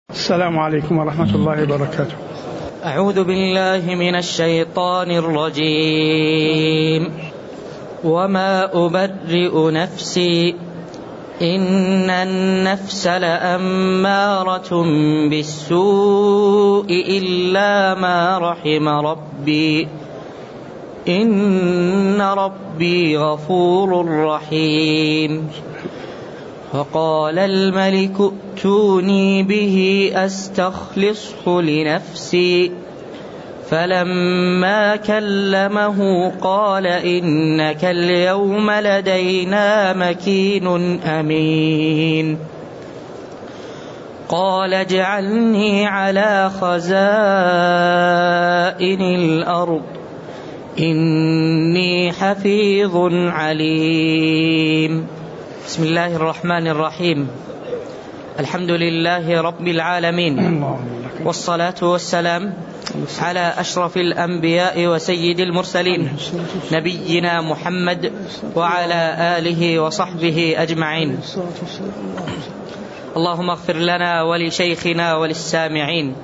السلام عليكم ورحمة الله وبركاته. أعوذ بالله من الشيطان الرجيم. وما أبرئ نفسي إن النفس لأمارة بالسوء إلا ما رحم ربي إن ربي غفور رحيم. فقال الملك ائتوني به أستخلصه لنفسي فلما كلمه قال إنك اليوم لدينا مكين أمين. قال اجعلني على خزائن الأرض إني حفيظ عليم. بسم الله الرحمن الرحيم. الحمد لله رب العالمين، والصلاة والسلام على أشرف الأنبياء وسيد المرسلين نبينا محمد وعلى آله وصحبه أجمعين. اللهم اغفر لنا ولشيخنا وللسامعين.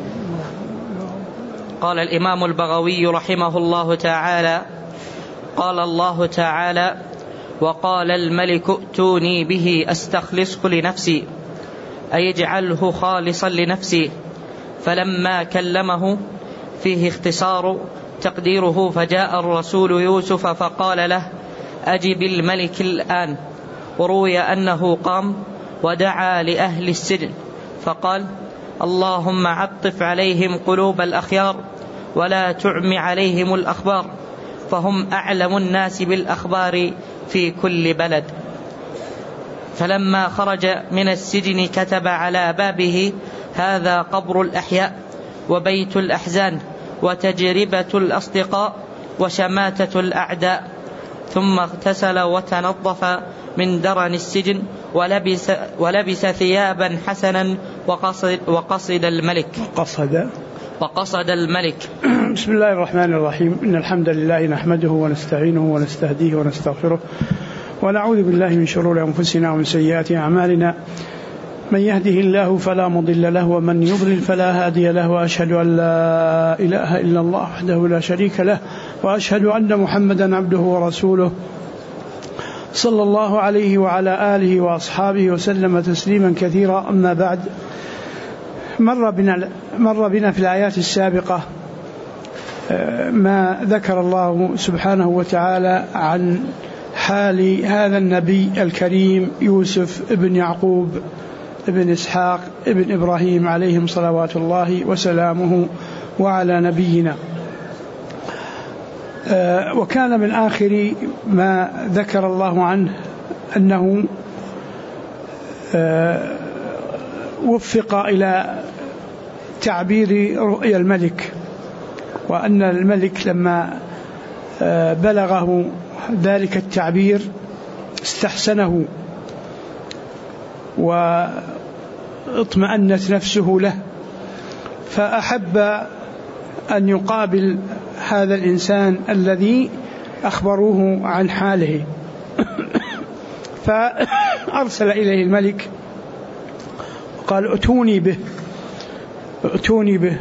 قال الإمام البغوي رحمه الله تعالى: قال الله تعالى: وقال الملك ائتوني به أستخلصه لنفسي، أي اجعله خالصا لنفسي. فلما كلمه فيه اختصار تقديره: فجاء الرسول يوسف فقال له: أجب الملك الآن. وروي أنه قام ودعا لأهل السجن فقال: اللهم عطف عليهم قلوب الأخيار ولا تعمي عليهم الأخبار، فهم أعلم الناس بالأخبار في كل بلد. فلما خرج من السجن كتب على بابه: هذا قبر الأحياء وبيت الأحزان وتجربة الأصدقاء وشماتة الأعداء. ثم اغتسل وتنظف من درن السجن ولبس ثيابا حسنا وقصد الملك. بسم الله الرحمن الرحيم. إن الحمد لله نحمده ونستعينه ونستهديه ونستغفره ونعوذ بالله من شرور أنفسنا ومن سيئات أعمالنا. من يهده الله فلا مضل له ومن يضلل فلا هادي له، وأشهد أن لا إله إلا الله وحده لا شريك له، وأشهد أن محمدا عبده ورسوله صلى الله عليه وعلى آله وأصحابه وسلم تسليما كثيرا. أما بعد، مر بنا في الآيات السابقة ما ذكر الله سبحانه وتعالى عن حال هذا النبي الكريم يوسف ابن يعقوب ابن إسحاق ابن إبراهيم عليهم صلوات الله وسلامه وعلى نبينا. وكان من آخر ما ذكر الله عنه أنه وفق إلى تعبير رؤيا الملك، وأن الملك لما بلغه ذلك التعبير استحسنه واطمأنت نفسه له، فأحب أن يقابل هذا الإنسان الذي أخبروه عن حاله. فأرسل إليه الملك وقال: ائتوني به.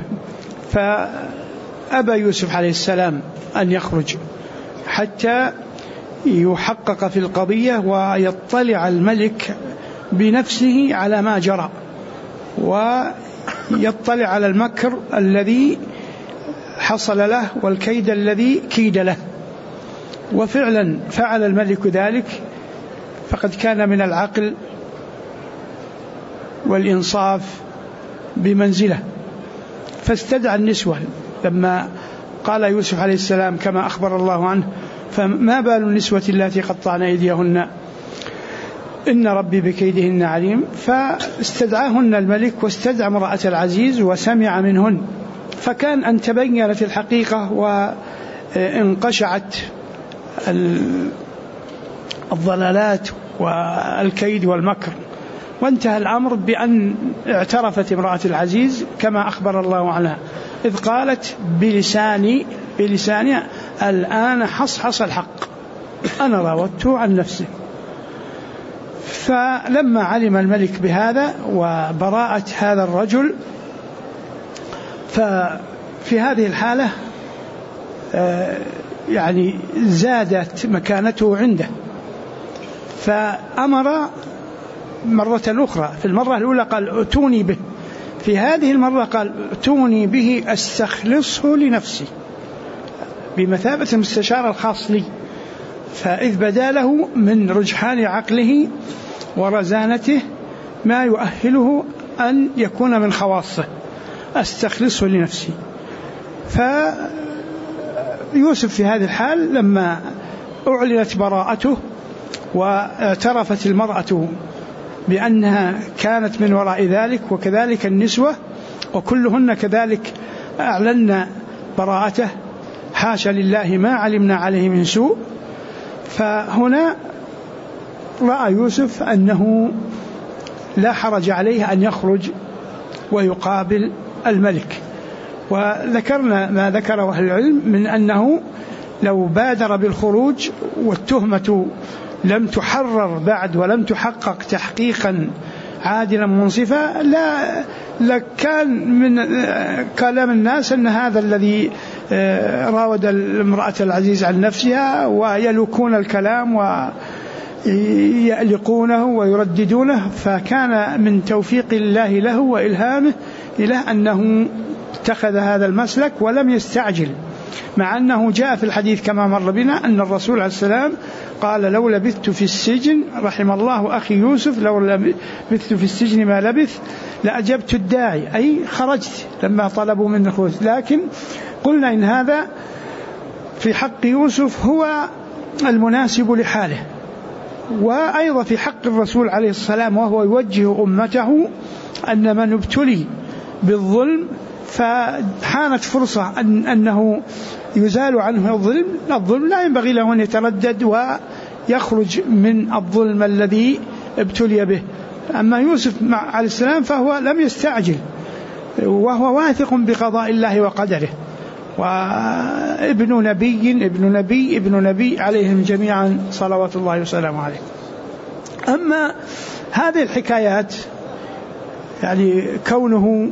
فأبى يوسف عليه السلام أن يخرج حتى يحقق في القضية ويطلع الملك بنفسه على ما جرى، ويطلع على المكر الذي حصل له والكيد الذي كيد له. وفعلا فعل الملك ذلك، فقد كان من العقل والإنصاف بمنزله، فاستدعى النسوة. لما قال يوسف عليه السلام كما أخبر الله عنه: فما بال النسوة التي قطعن أيديهن إن ربي بكيدهن عليم. فاستدعاهن الملك واستدعى امرأة العزيز وسمع منهن، فكان أن تبينت الحقيقة وانقشعت الضلالات والكيد والمكر، وانتهى الأمر بأن اعترفت امرأة العزيز كما أخبر الله عنها، إذ قالت بلساني الآن حصحص الحق أنا راودته عن نفسه. فلما علم الملك بهذا وبراءة هذا الرجل، ففي هذه الحالة يعني زادت مكانته عنده، فأمر مرة أخرى. في المرة الأولى قال ائتوني به، في هذه المرة قال ائتوني به أستخلصه لنفسي، بمثابة المستشار الخاص لي. فإذ بدا له من رجحان عقله ورزانته ما يؤهله أن يكون من خواصه، أستخلصه لنفسي. فيوسف في هذه الحال لما أعلنت براءته واعترفت المرأة بأنها كانت من وراء ذلك، وكذلك النسوة وكلهن كذلك أعلن براءته، حاشا لله ما علمنا عليه من سوء. فهنا رأى يوسف أنه لا حرج عليه أن يخرج ويقابل الملك. وذكرنا ما ذكره أهل العلم من أنه لو بادر بالخروج والتهمة لم تحرر بعد ولم تحقق تحقيقا عادلا منصفا لكان من كلام الناس أن هذا الذي راود المرأة العزيز عن نفسها، ويلوكون الكلام ويألقونه ويرددونه. فكان من توفيق الله له وإلهامه إله أنه اتخذ هذا المسلك ولم يستعجل، مع أنه جاء في الحديث كما مر بنا أن الرسول عليه السلام قال لو لبثت في السجن رحم الله أخي يوسف، لو لبثت في السجن ما لبث لأجبت الداعي، أي خرجت لما طلبوا منه الخروج. لكن قلنا إن هذا في حق يوسف هو المناسب لحاله، وأيضا في حق الرسول عليه السلام وهو يوجه أمته أن من ابتلي بالظلم فحانت فرصة أنه يزال عنه الظلم لا ينبغي له أن يتردد ويخرج من الظلم الذي ابتلي به. أما يوسف عليه السلام فهو لم يستعجل، وهو واثق بقضاء الله وقدره، وابن نبي عليهم جميعا صلوات الله وسلامه عليه. أما هذه الحكايات يعني كونه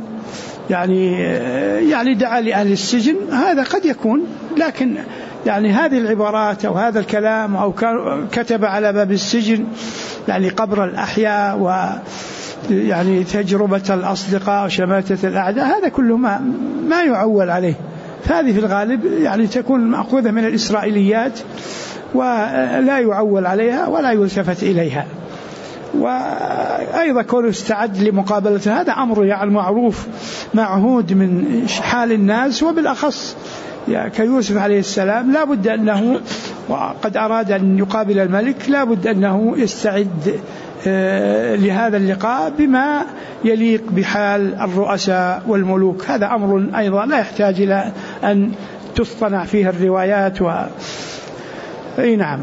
يعني دعا لأهل السجن هذا قد يكون، لكن يعني هذه العبارات أو هذا الكلام أو كتب على باب السجن يعني قبر الأحياء ويعني تجربة الأصدقاء وشماتة الأعداء، هذا كله ما يعول عليه. هذه في الغالب يعني تكون مأخوذة من الإسرائيليات ولا يعول عليها ولا يلتفت إليها. وأيضا كونه استعد لمقابلة هذا أمر يعني معروف معهود من حال الناس، وبالأخص كيوسف عليه السلام لا بد أنه وقد أراد أن يقابل الملك لا بد أنه يستعد لهذا اللقاء بما يليق بحال الرؤساء والملوك. هذا أمر أيضا لا يحتاج إلى أن تصطنع فيه الروايات أي نعم.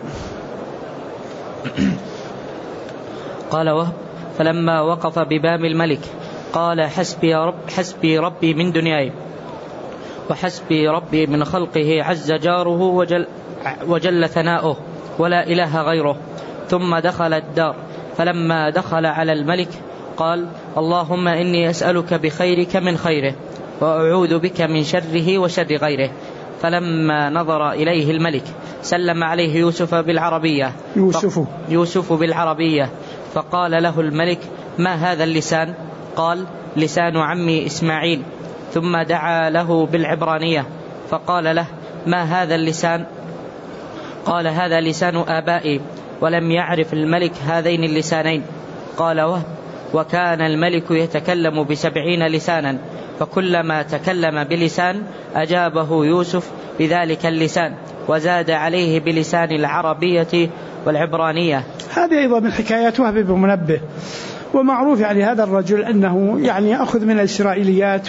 قال وهب فلما وقف بباب الملك قال حسبي ربي من دنياي وحسبي ربي من خلقه عز جاره وجل ثناؤه ولا إله غيره. ثم دخل الدار، فلما دخل على الملك قال اللهم إني أسألك بخيرك من خيره وأعوذ بك من شره وشر غيره. فلما نظر إليه الملك سلم عليه يوسف بالعربية فقال له الملك ما هذا اللسان؟ قال لسان عمي إسماعيل. ثم دعا له بالعبرانية فقال له ما هذا اللسان؟ قال هذا لسان آبائي. ولم يعرف الملك هذين اللسانين. قال وكان الملك يتكلم ب70 لسانا، فكلما تكلم بلسان أجابه يوسف بذلك اللسان وزاد عليه بلسان العربية والعبرانية. هذه أيضا من حكايات وهب بن منبه، ومعروف يعني هذا الرجل أنه يعني يأخذ من الإسرائيليات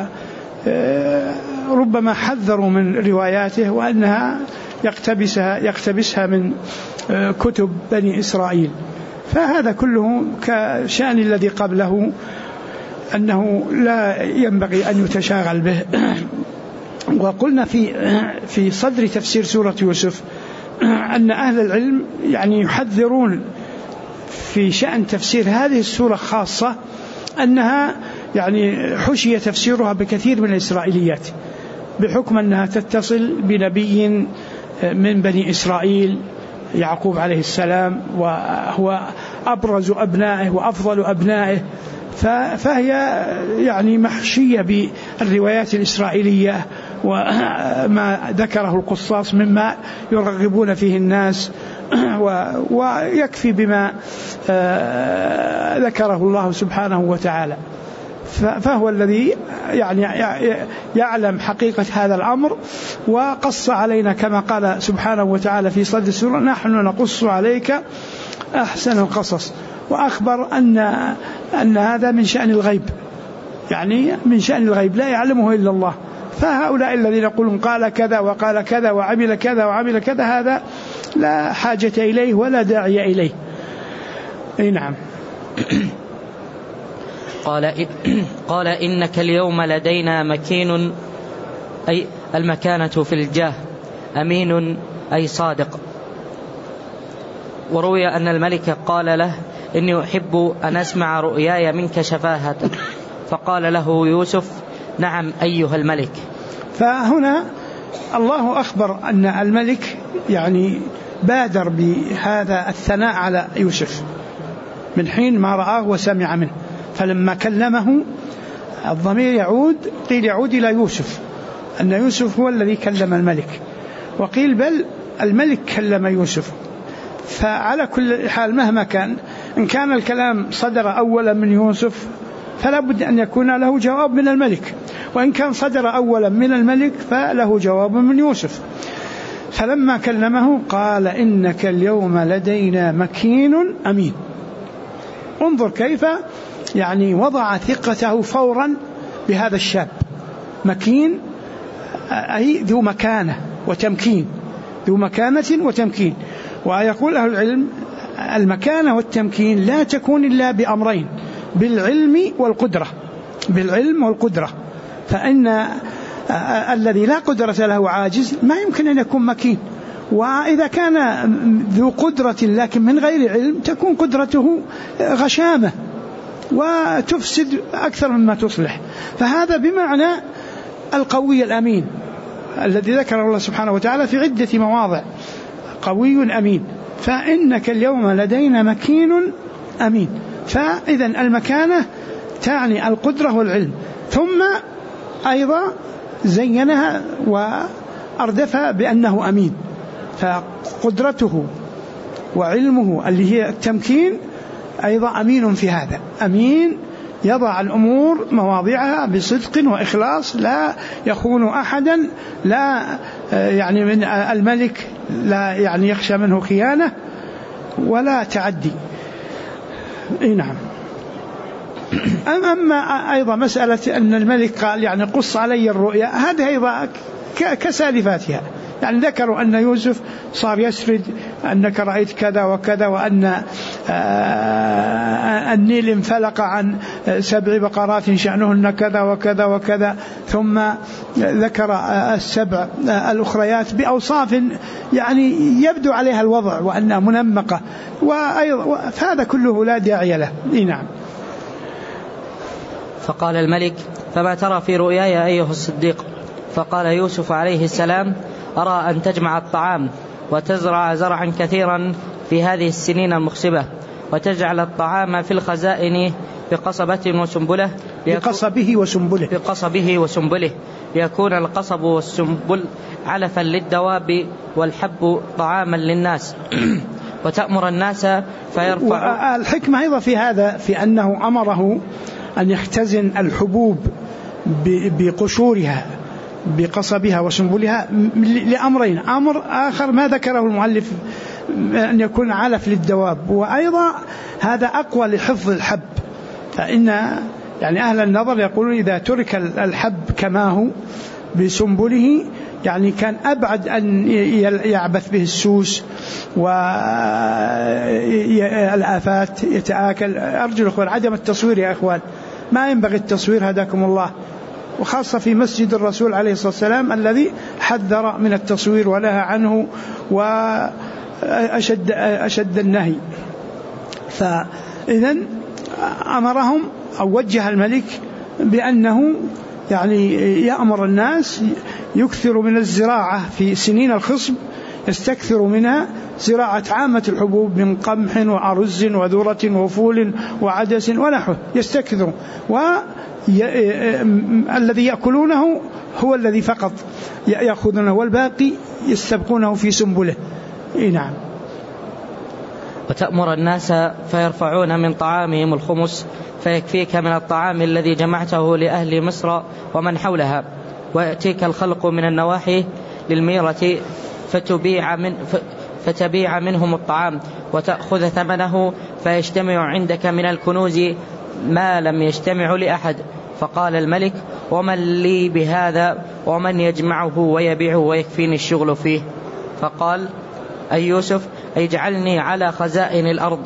وربما حذروا من رواياته وأنها يقتبسها من كتب بني إسرائيل. فهذا كله كشأن الذي قبله أنه لا ينبغي أن يتشاغل به. وقلنا في صدر تفسير سورة يوسف أن أهل العلم يعني يحذرون في شأن تفسير هذه السورة خاصة أنها يعني حشي تفسيرها بكثير من الإسرائيليات، بحكم أنها تتصل بنبي من بني إسرائيل يعقوب عليه السلام، وهو أبرز أبنائه وأفضل أبنائه، فهي يعني محشية بالروايات الإسرائيلية وما ذكره القصاص مما يرغبون فيه الناس، ويكفي بما ذكره الله سبحانه وتعالى. فهو الذي يعني يعلم حقيقة هذا الأمر، وقص علينا كما قال سبحانه وتعالى في صدر السورة: نحن نقص عليك أحسن القصص، وأخبر أن هذا من شأن الغيب، يعني من شأن الغيب لا يعلمه إلا الله. فهؤلاء الذين يقولون قال كذا وقال كذا وعمل كذا وعمل كذا، هذا لا حاجة إليه ولا داعي إليه. أي نعم. قال إنك اليوم لدينا مكين، أي المكانة في الجاه، أمين أي صادق. وروي أن الملك قال له: إني أحب أن أسمع رؤياي منك شفاهة. فقال له يوسف: نعم أيها الملك. فهنا الله أخبر أن الملك يعني بادر بهذا الثناء على يوسف من حين ما رآه وسمع منه، فلما كلمه الضمير يعود إلى يوسف، أن يوسف هو الذي كلم الملك، وقيل بل الملك كلم يوسف. فعلى كل حال مهما كان، إن كان الكلام صدر أولا من يوسف فلا بد أن يكون له جواب من الملك، وإن كان صدر أولا من الملك فله جواب من يوسف. فلما كلمه قال: إنك اليوم لدينا مكين أمين. انظر كيف يعني وضع ثقته فورا بهذا الشاب، مكين أي ذو مكانة وتمكين، ذو مكانة وتمكين. ويقول أهل العلم: المكانة والتمكين لا تكون إلا بأمرين: بالعلم والقدرة، بالعلم والقدرة. فإن الذي لا قدرة له عاجز ما يمكن أن يكون مكين، وإذا كان ذو قدرة لكن من غير علم تكون قدرته غشامة وتفسد أكثر مما تصلح. فهذا بمعنى القوي الأمين الذي ذكره الله سبحانه وتعالى في عدة مواضع: قوي أمين. فإنك اليوم لدينا مكين أمين. فإذا المكانة تعني القدرة والعلم، ثم أيضا زينها وأردفها بأنه أمين. فقدرته وعلمه اللي هي التمكين أيضا أمين في هذا، أمين يضع الأمور مواضعها بصدق وإخلاص، لا يخون أحدا، لا يعني من الملك لا يعني يخشى منه خيانة ولا تعدي. نعم. أما أيضا مسألة أن الملك قال يعني قص علي الرؤيا، هذه أيضا كسالفاتها، يعني ذكروا أن يوسف صار يسرد أنك رأيت كذا وكذا، وأن النيل انفلق عن 7 بقرات شأنهن كذا وكذا وكذا، ثم ذكر 7 الأخريات بأوصاف يعني يبدو عليها الوضع وأنها منمقة، فهذا كله لا داعي له. نعم. فقال الملك: فما ترى في رؤياي أيها الصديق؟ فقال يوسف عليه السلام: أرى أن تجمع الطعام وتزرع زرعا كثيرا في هذه السنين المخصبة، وتجعل الطعام في الخزائن بقصبه وسنبله ليكون القصب والسنبل علفا للدواب والحب طعاما للناس، وتأمر الناس فيرفع. الحكمة أيضا في هذا في أنه أمره أن يختزن الحبوب بقشورها بقصبها وسنبلها لأمرين: أمر آخر ما ذكره المؤلف أن يكون علف للدواب، وأيضا هذا أقوى لحفظ الحب. فإن يعني أهل النظر يقولون إذا ترك الحب كما هو بسنبله يعني كان أبعد أن يعبث به السوس والآفات يتآكل. أرجو الأخوان عدم التصوير يا أخوان، ما ينبغي التصوير هداكم الله، وخاصة في مسجد الرسول عليه الصلاة والسلام الذي حذر من التصوير ونهى عنه وأشد النهي. فإذن أمرهم أو وجه الملك بأنه يعني يأمر الناس يكثر من الزراعة في سنين الخصب، يستكثر منها زراعة عامة الحبوب من قمح وأرز وذرة وفول وعدس ونحوه، يستكثر، والذي يأكلونه هو الذي فقط يأخذونه والباقي يستبقونه في سنبله. نعم. وتأمر الناس فيرفعون من طعامهم الخمس فيكفيك من الطعام الذي جمعته لأهل مصر ومن حولها، ويأتيك الخلق من النواحي للميرة فتبيع منهم الطعام وتأخذ ثمنه، فيجتمع عندك من الكنوز ما لم يجتمع لأحد. فقال الملك: ومن لي بهذا ومن يجمعه ويبيعه ويكفيني الشغل فيه؟ فقال: أي يوسف اجعلني على خزائن الأرض.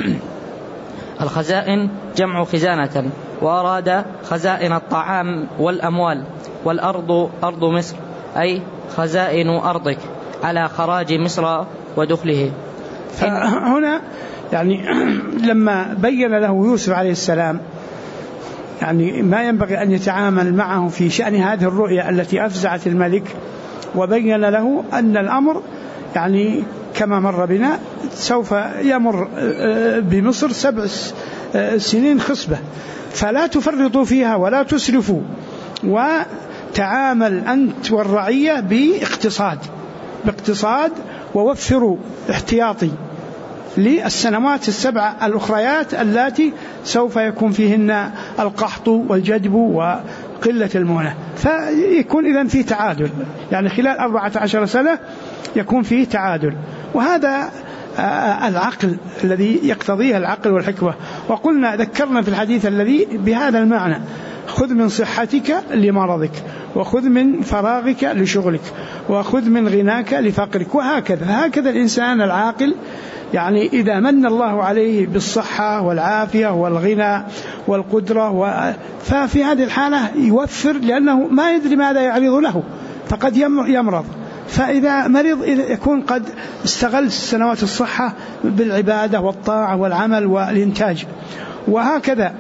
الخزائن جمع خزانة، وأراد خزائن الطعام والأموال، والأرض أرض مصر أي خزائن أرضك على خراج مصر ودخله. هنا يعني لما بين له يوسف عليه السلام يعني ما ينبغي أن يتعامل معه في شأن هذه الرؤيا التي أفزعت الملك، وبين له أن الأمر يعني كما مر بنا سوف يمر بمصر 7 سنين خصبة، فلا تفرطوا فيها ولا تسرفوا، وتعامل أنت والرعية باقتصاد، ووفروا احتياطي للسنوات 7 الأخريات التي سوف يكون فيهن القحط والجدب وقلة المونة، فيكون إذن في تعادل، يعني خلال 14 سنة يكون فيه تعادل. وهذا العقل الذي يقتضيه العقل والحكمة. وقلنا ذكرنا في الحديث الذي بهذا المعنى: خذ من صحتك لمرضك، وخذ من فراغك لشغلك، وخذ من غناك لفقرك، هكذا الإنسان العاقل يعني إذا من الله عليه بالصحة والعافية والغنى والقدرة ففي هذه الحالة يوفر، لأنه ما يدري ماذا يعرض له، فقد يمرض، فإذا مرض يكون قد استغل سنوات الصحة بالعبادة والطاعة والعمل والإنتاج، وهكذا.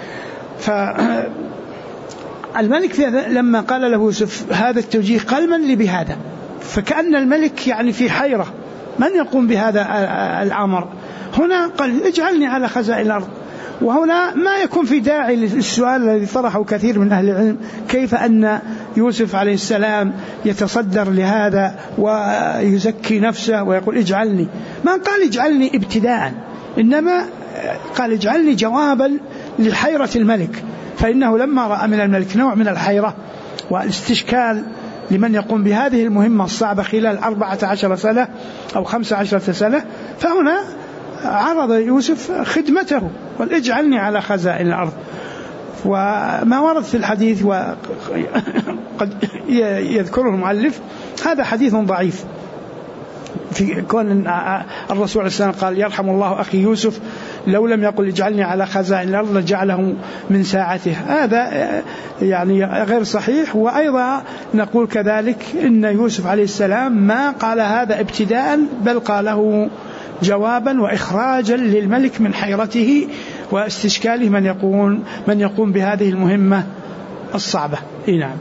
فالملك لما قال له يوسف هذا التوجيه قال: من لي بهذا؟ فكأن الملك يعني في حيرة، من يقوم بهذا الأمر؟ هنا قال: اجعلني على خزائن الأرض. وهنا ما يكون في داعي للسؤال الذي طرحه كثير من أهل العلم: كيف أن يوسف عليه السلام يتصدر لهذا ويزكي نفسه ويقول اجعلني؟ ما قال اجعلني ابتداء، إنما قال اجعلني جوابا لحيرة الملك، فإنه لما رأى من الملك نوع من الحيرة والاستشكال لمن يقوم بهذه المهمة الصعبة خلال 14 سنة أو 15 سنة، فهنا عرض يوسف خدمته: قال اجعلني على خزائن الأرض. وما ورد في الحديث وقد يذكره المؤلف هذا حديث ضعيف، في كون الرسول عليه السلام قال: يرحم الله أخي يوسف لو لم يقل اجعلني على خزائن الأرض لجعله من ساعته، هذا يعني غير صحيح. وأيضا نقول كذلك إن يوسف عليه السلام ما قال هذا ابتداء، بل قاله جوابا وإخراجا للملك من حيرته واستشكاله من يقوم بهذه المهمة الصعبة. نعم.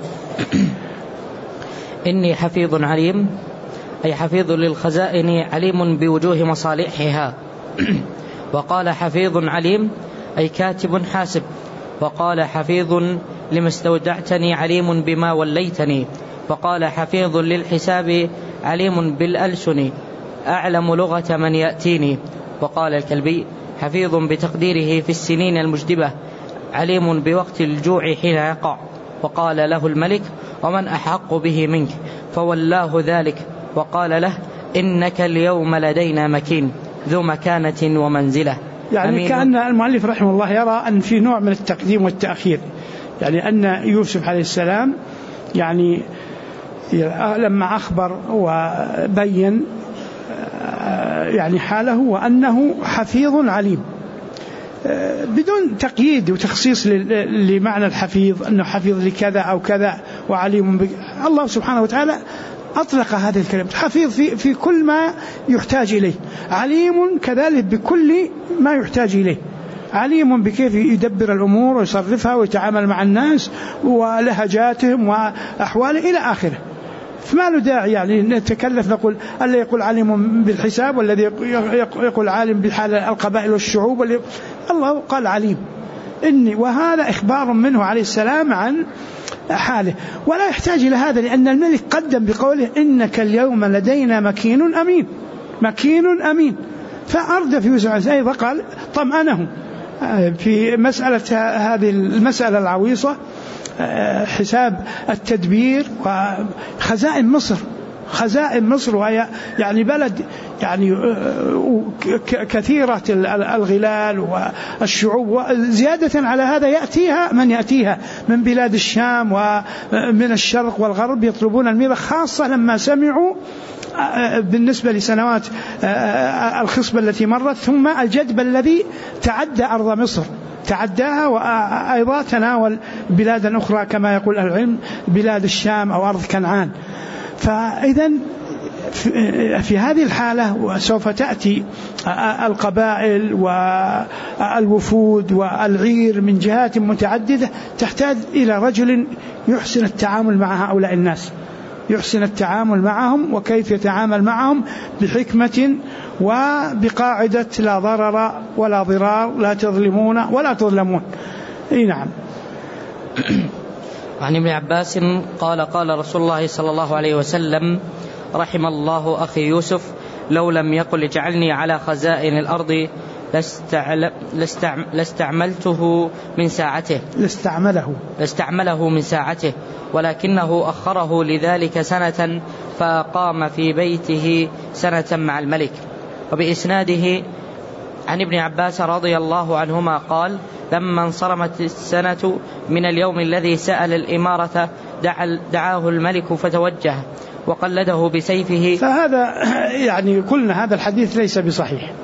إني حفيظ عليم، أي حفيظ للخزائن عليم بوجوه مصالحها. وقال حفيظ عليم أي كاتب حاسب. وقال حفيظ لما استودعتني عليم بما وليتني. وقال حفيظ للحساب عليم بالألسن أعلم لغة من يأتيني. وقال الكلبي حفيظ بتقديره في السنين المجدبة عليم بوقت الجوع حين يقع. وقال له الملك: ومن أحق به منك؟ فولاه ذلك وقال له: إنك اليوم لدينا مكين ذو مكانة ومنزلة. يعني كأن المؤلف رحمه الله يرى أن في نوع من التقديم والتأخير، يعني أن يوسف عليه السلام يعني لما أخبر وبين يعني حاله وأنه حفيظ عليم بدون تقييد وتخصيص لمعنى الحفيظ أنه حفيظ لكذا أو كذا وعليم الله سبحانه وتعالى أطلق هذه الكلمة، حفيظ في كل ما يحتاج إليه، عليم كذلك بكل ما يحتاج إليه، عليم بكيف يدبر الأمور ويصرفها ويتعامل مع الناس ولهجاتهم وأحواله إلى آخره. فما له داعي يعني نتكلف نقول الذي يقول عليم بالحساب والذي يقول عالم بحال القبائل والشعوب، الله قال عليم إني، وهذا إخبار منه عليه السلام عن حاله، ولا يحتاج إلى هذا لأن الملك قدم بقوله إنك اليوم لدينا مكين أمين، مكين أمين. فأرد في يوسف أيضا قال طمأنه في مسألة هذه المسألة العويصة، حساب التدبير وخزائن مصر، خزائن مصر وهي يعني بلد يعني كثيرة الغلال والشعوب، وزيادة على هذا يأتيها من يأتيها من بلاد الشام ومن الشرق والغرب يطلبون الميراث، خاصة لما سمعوا بالنسبة لسنوات الخصبة التي مرت، ثم الجدب الذي تعدى أرض مصر تعداها وأيضا تناول بلادا أخرى كما يقول العلم بلاد الشام أو أرض كنعان. فإذا في هذه الحالة سوف تأتي القبائل والوفود والعير من جهات متعددة، تحتاج إلى رجل يحسن التعامل مع هؤلاء الناس، يحسن التعامل معهم وكيف يتعامل معهم بحكمة وبقاعدة لا ضرر ولا ضرار، لا تظلمون ولا تظلمون. نعم. عن ابن عباس قال قال رسول الله صلى الله عليه وسلم رحم الله أخي يوسف لو لم يقل اجعلني على خزائن الأرض لاستعملته من ساعته ولكنه أخره لذلك سنة فقام في بيته سنة مع الملك. وبإسناده عن ابن عباس رضي الله عنهما قال لما انصرمت السنة من اليوم الذي سأل الإمارة دعاه الملك فتوجه وقلده بسيفه. فهذا يعني قلنا هذا الحديث ليس بصحيح،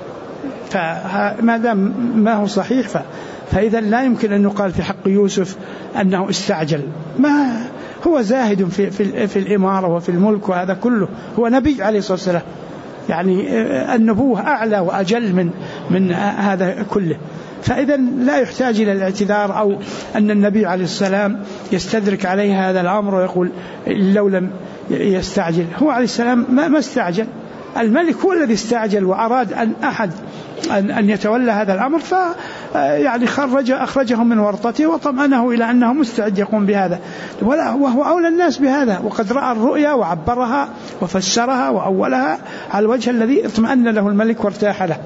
فما دام ما هو صحيح فإذا لا يمكن أن يقال في حق يوسف أنه استعجل، ما هو زاهد في الإمارة وفي الملك، وهذا كله هو نبي عليه الصلاة والسلام، يعني النبوة أعلى وأجل من هذا كله. فإذا لا يحتاج إلى الاعتذار أو أن النبي عليه السلام يستدرك عليه هذا الأمر ويقول لو لم يستعجل. هو عليه السلام ما استعجل، الملك هو الذي استعجل وأراد أن يتولى هذا الأمر، يعني أخرجه من ورطته وطمأنه إلى أنه مستعد يقوم بهذا، وهو أولى الناس بهذا، وقد رأى الرؤيا وعبرها وفسرها وأولها على الوجه الذي اطمأن له الملك وارتاح له.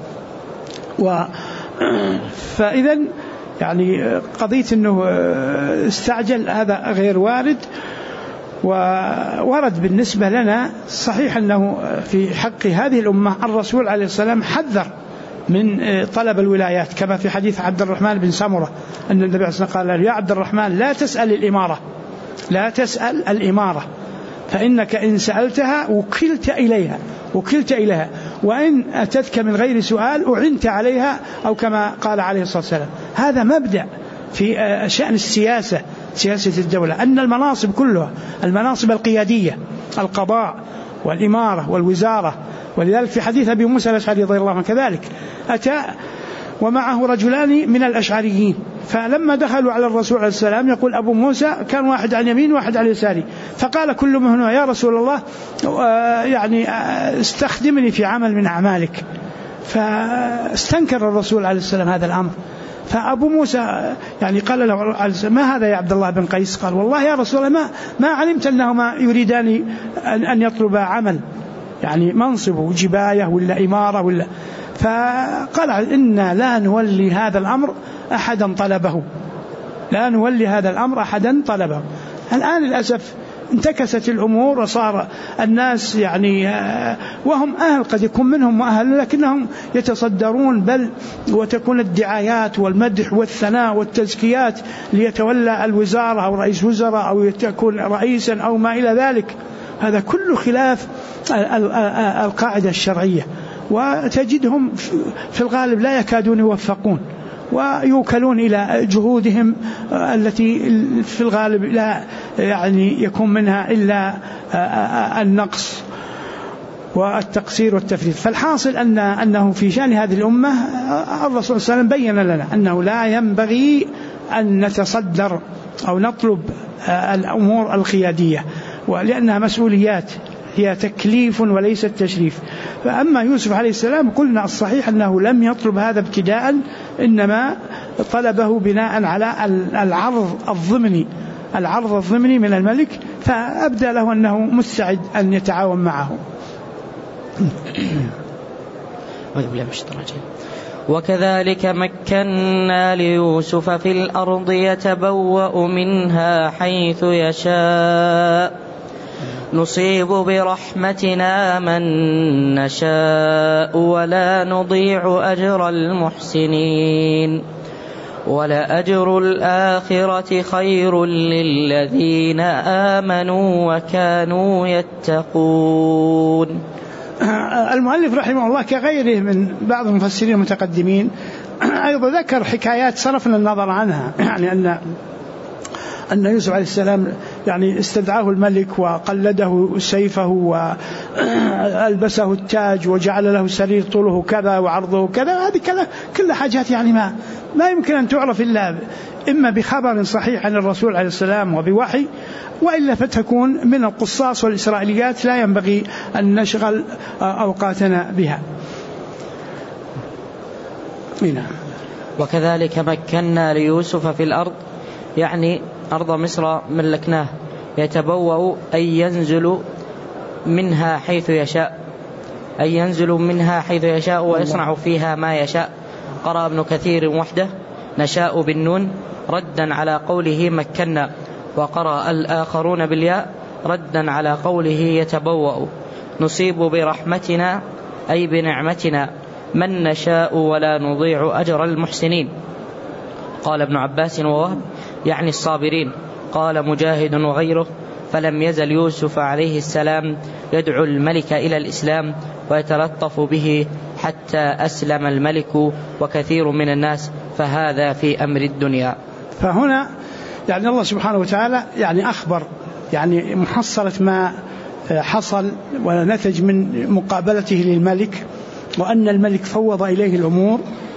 فإذا يعني قضية أنه استعجل هذا غير وارد. وورد بالنسبة لنا صحيح أنه في حق هذه الأمة الرسول عليه السلام حذر من طلب الولايات، كما في حديث عبد الرحمن بن سمرة أن النبي عليه الصلاة والسلام قال يا عبد الرحمن لا تسأل الإمارة، لا تسأل الإمارة، فإنك إن سألتها وكلت إليها وإن أتتك من غير سؤال أعنت عليها، أو كما قال عليه الصلاة والسلام. هذا مبدأ في شأن السياسة، سياسة الدولة، أن المناصب كلها المناصب القيادية، القضاء والإمارة والوزارة، ولذلك في حديث أبي موسى الأشعري رضي الله عنه كذلك أتى ومعه رجلان من الأشعريين، فلما دخلوا على الرسول عليه السلام يقول أبو موسى كان واحد عن يمين واحد عن يساري، فقال كل منهما يا رسول الله يعني استخدمني في عمل من أعمالك، فاستنكر الرسول عليه السلام هذا الأمر. فأبو موسى يعني قال له ما هذا يا عبد الله بن قيس؟ قال والله يا رسول الله ما علمت أنهما يريدان أن يطلب عمل، يعني منصب وجباية ولا إمارة ولا. فقال إنا لا نولي هذا الأمر أحدا طلبه، لا نولي هذا الأمر أحدا طلبه. الآن للأسف انتكست الأمور وصار الناس يعني وهم أهل، قد يكون منهم مؤهل لكنهم يتصدرون، بل وتكون الدعايات والمدح والثناء والتزكيات ليتولى الوزارة أو رئيس وزراء أو يكون رئيسا أو ما إلى ذلك. هذا كله خلاف القاعدة الشرعية، وتجدهم في الغالب لا يكادون يوفقون، ويوكلون إلى جهودهم التي في الغالب لا يعني يكون منها إلا النقص والتقصير والتفريط. فالحاصل أنه في شأن هذه الأمة الرسول صلى الله عليه وسلم بين لنا أنه لا ينبغي أن نتصدر أو نطلب الأمور القيادية، ولأنها مسؤوليات، هي تكليف وليس التشريف. فأما يوسف عليه السلام قلنا الصحيح أنه لم يطلب هذا ابتداء، إنما طلبه بناء على العرض الضمني من الملك، فأبدى له أنه مستعد أن يتعاون معه. وكذلك مكنا ليوسف في الأرض يتبوأ منها حيث يشاء نصيب برحمتنا من نشاء ولا نضيع أجر المحسنين ولأجر الآخرة خير للذين آمنوا وكانوا يتقون. المؤلف رحمه الله كغيره من بعض المفسرين المتقدمين أيضا ذكر حكايات صرفنا النظر عنها، يعني أن يوسف عليه السلام يعني استدعاه الملك وقلده سيفه وألبسه التاج وجعل له سرير طوله كذا وعرضه كذا. هذه كل حاجات يعني ما يمكن أن تعرف إلا إما بخبر صحيح عن الرسول عليه السلام وبوحي، وإلا فتكون من القصاص والإسرائيليات لا ينبغي أن نشغل أوقاتنا بها. وكذلك مكنا ليوسف في الأرض، يعني أرض مصر ملكناه، يتبوأ أي ينزل منها حيث يشاء ويصنع فيها ما يشاء. قرأ ابن كثير وحده نشاء بالنون ردا على قوله مكنا، وقرأ الآخرون بالياء ردا على قوله يتبوأ. نصيب برحمتنا أي بنعمتنا من نشاء ولا نضيع أجر المحسنين. قال ابن عباس ووهب يعني الصابرين. قال مجاهد وغيره فلم يزل يوسف عليه السلام يدعو الملك إلى الإسلام ويتلطف به حتى أسلم الملك وكثير من الناس، فهذا في أمر الدنيا. فهنا يعني الله سبحانه وتعالى يعني أخبر يعني محصلة ما حصل ونتج من مقابلته للملك، وأن الملك فوض إليه الأمور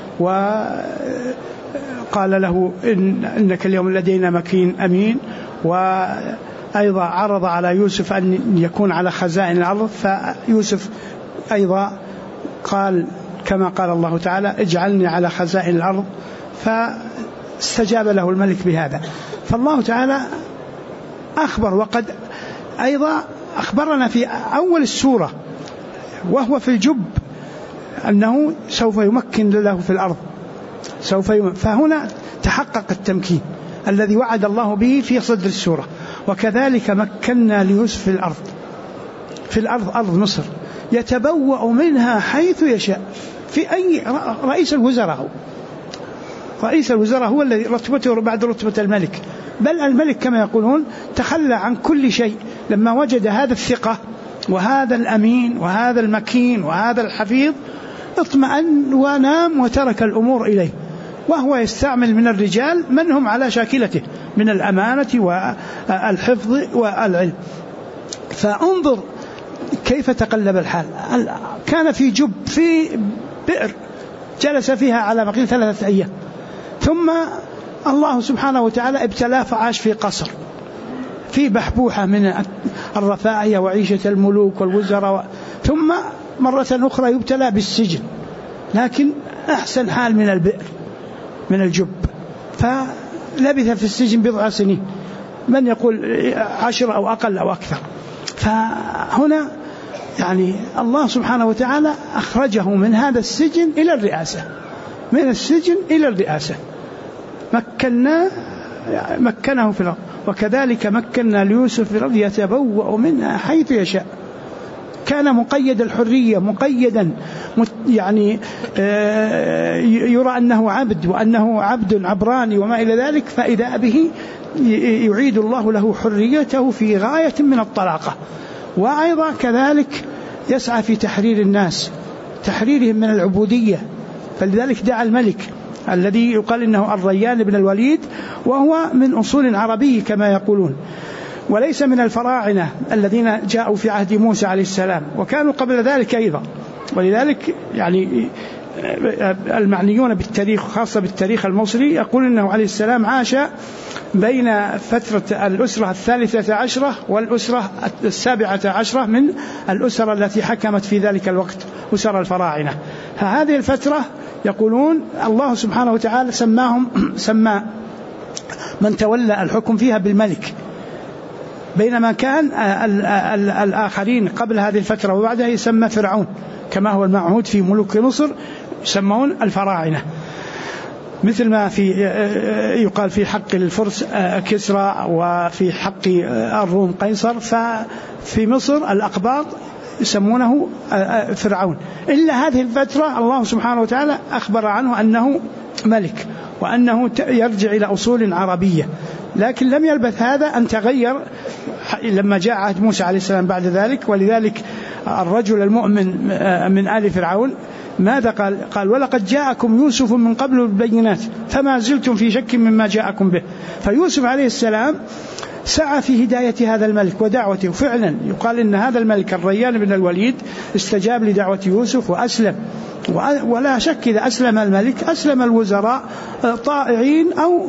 وقال له إنك اليوم لدينا مكين أمين، وأيضا عرض على يوسف أن يكون على خزائن الأرض، فيوسف أيضا قال كما قال الله تعالى اجعلني على خزائن الأرض، فاستجاب له الملك بهذا. فالله تعالى أخبر، وقد أيضا أخبرنا في أول السورة وهو في الجب أنه سوف يمكن له في الأرض، فهنا تحقق التمكين الذي وعد الله به في صدر السورة. وكذلك مكنا ليوسف في الأرض أرض مصر يتبوأ منها حيث يشاء. في أي رئيس الوزراء هو الذي رتبته بعد رتبة الملك، بل الملك كما يقولون تخلى عن كل شيء لما وجد هذا الثقة وهذا الأمين وهذا المكين وهذا الحفيظ، اطمأن ونام وترك الأمور إليه، وهو يستعمل من الرجال من هم على شاكلته من الأمانة والحفظ والعلم. فانظر كيف تقلب الحال. كان في جب في بئر جلس فيها على مقيل 3 أيام، ثم الله سبحانه وتعالى ابتلاه فعاش في قصر في بحبوحة من الرفاهية وعيشة الملوك والوزراء، ثم مرة أخرى يبتلى بالسجن، لكن أحسن حال من البئر من الجب، فلبث في السجن 10 سنين، من يقول 10 أو أقل أو أكثر. فهنا يعني الله سبحانه وتعالى أخرجه من هذا السجن إلى الرئاسة، من السجن إلى الرئاسة، مكنه في الأرض. وكذلك مكنا ليوسف في الأرض يتبوأ منها حيث يشاء. كان مقيد الحرية، مقيدا يعني يرى أنه عبد وأنه عبد عبراني وما إلى ذلك، فإذا به يعيد الله له حريته في غاية من الطلاقة. وأيضا كذلك يسعى في تحرير الناس، تحريرهم من العبودية، فلذلك دعا الملك الذي يقال إنه الريان بن الوليد، وهو من أصول عربي كما يقولون، وليس من الفراعنة الذين جاءوا في عهد موسى عليه السلام، وكانوا قبل ذلك أيضا. ولذلك يعني المعنيون بالتاريخ خاصة بالتاريخ المصري يقول إنه عليه السلام عاش بين فترة الأسرة 13 والأسرة 17 من الأسرة التي حكمت في ذلك الوقت، أسر الفراعنة. هذه الفترة يقولون الله سبحانه وتعالى سمى من تولى الحكم فيها بالملك، بينما كان الآخرين قبل هذه الفترة وبعدها يسمى فرعون، كما هو المعهود في ملوك مصر يسمون الفراعنة، مثل ما في يقال في حق الفرس كسرى وفي حق الروم قيصر، ففي مصر الأقباط يسمونه فرعون. إلا هذه الفترة الله سبحانه وتعالى أخبر عنه أنه ملك وأنه يرجع إلى أصول عربية، لكن لم يلبث هذا أن تغير لما جاء عهد موسى عليه السلام بعد ذلك. ولذلك الرجل المؤمن من آل فرعون ماذا قال ولقد جاءكم يوسف من قبل بالبينات فما زلتم في شك مما جاءكم به. فيوسف عليه السلام سعى في هداية هذا الملك ودعوته، فعلا يقال إن هذا الملك الريان بن الوليد استجاب لدعوة يوسف وأسلم، ولا شك إذا أسلم الملك أسلم الوزراء طائعين أو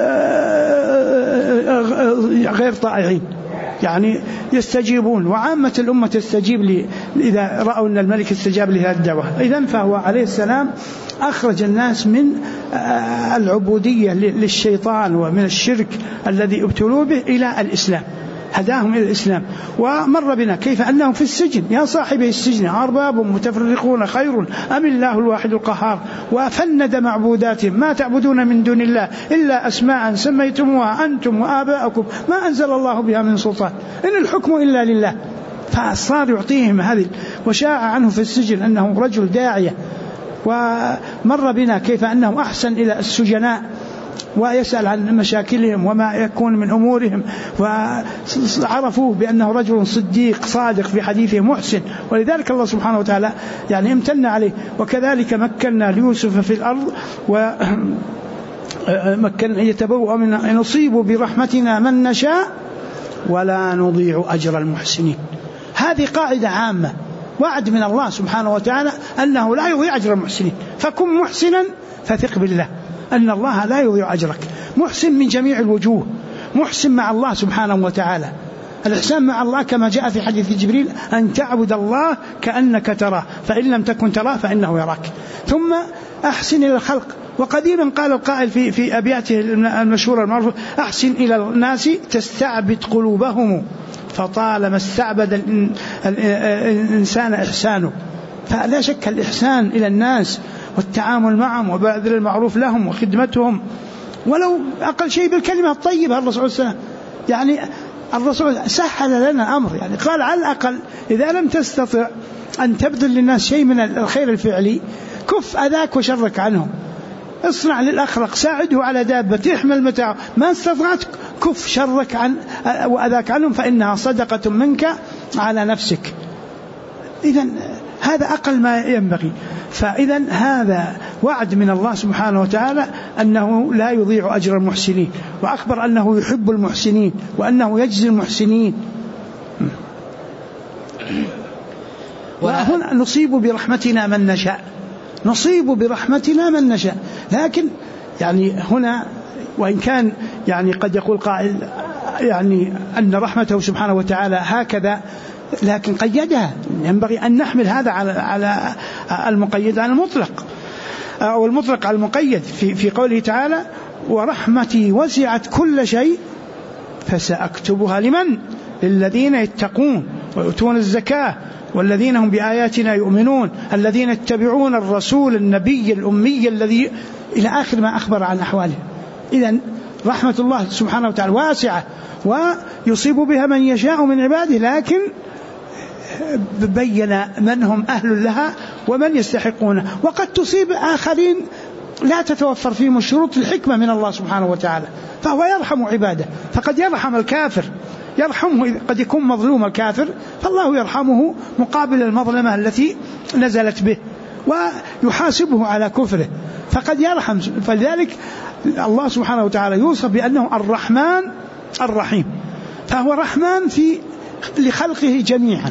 غير طائعين، يعني يستجيبون، وعامة الأمة تستجيب إذا رأوا أن الملك استجاب لهذه الدعوة. إذن فهو عليه السلام أخرج الناس من العبودية للشيطان ومن الشرك الذي ابتلوا به إلى الإسلام، هداهم إلى الإسلام. ومر بنا كيف أنهم في السجن يا صاحبي السجن أرباب متفرقون خير أم الله الواحد القهار، وفند معبوداتهم ما تعبدون من دون الله إلا أسماء سميتموها أنتم وآباؤكم ما أنزل الله بها من سلطان إن الحكم إلا لله. فصار يعطيهم هذه، وشاع عنه في السجن أنه رجل داعية. ومر بنا كيف أنه أحسن إلى السجناء ويسأل عن مشاكلهم وما يكون من أمورهم، وعرفوا بأنه رجل صديق صادق في حديثه محسن، ولذلك الله سبحانه وتعالى يعني امتن عليه. وكذلك مكنا ليوسف في الأرض ومكن يتبوأ منها نصيب برحمتنا من نشاء ولا نضيع أجر المحسنين. هذه قاعدة عامة، وعد من الله سبحانه وتعالى أنه لا يضيع أجر المحسنين، فكن محسنا فثق بالله أن الله لا يضيع أجرك. محسن من جميع الوجوه، محسن مع الله سبحانه وتعالى. الإحسان مع الله كما جاء في حديث جبريل أن تعبد الله كأنك تراه فإن لم تكن تراه فإنه يراك. ثم أحسن إلى الخلق. وقديما قال القائل في أبياته المشهورة المعروفة أحسن إلى الناس تستعبد قلوبهم فطالما استعبد الإنسان إحسانه. فلا شك الإحسان إلى الناس والتعامل معهم وبذل المعروف لهم وخدمتهم ولو أقل شيء بالكلمة الطيبة. الرسول صلى الله عليه وسلم يعني الرسول سهل لنا أمر، يعني قال على الأقل إذا لم تستطع أن تبذل للناس شيء من الخير الفعلي كف أذاك وشرك عنهم، اصنع للأخرق، ساعده على دابة، احمل متاعه، ما استطعت كف شرك عن وأذاك عنهم فإنها صدقة منك على نفسك. إذن هذا أقل ما ينبغي. فإذا هذا وعد من الله سبحانه وتعالى أنه لا يضيع أجر المحسنين، وأخبر أنه يحب المحسنين وأنه يجزي المحسنين. وهنا نصيب برحمتنا من نشاء، نصيب برحمتنا من نشاء. لكن يعني هنا وإن كان يعني قد يقول قائل يعني أن رحمته سبحانه وتعالى هكذا، لكن قيدها، ينبغي أن نحمل هذا على المقيد على المطلق أو المطلق على المقيد في قوله تعالى ورحمتي وسعت كل شيء فسأكتبها لمن؟ للذين يتقون ويؤتون الزكاة والذين هم بآياتنا يؤمنون الذين يتبعون الرسول النبي الأمي الذي إلى آخر ما أخبر عن أحواله. إذن رحمة الله سبحانه وتعالى واسعة ويصيب بها من يشاء من عباده، لكن بين من هم أهل لها ومن يستحقونه. وقد تصيب آخرين لا تتوفر فيهم الشروط الحكمة من الله سبحانه وتعالى، فهو يرحم عباده. فقد يرحم الكافر، يرحمه قد يكون مظلوم الكافر فالله يرحمه مقابل المظلمة التي نزلت به ويحاسبه على كفره. فقد يرحم. فلذلك الله سبحانه وتعالى يوصف بأنه الرحمن الرحيم، فهو رحمن لخلقه جميعا،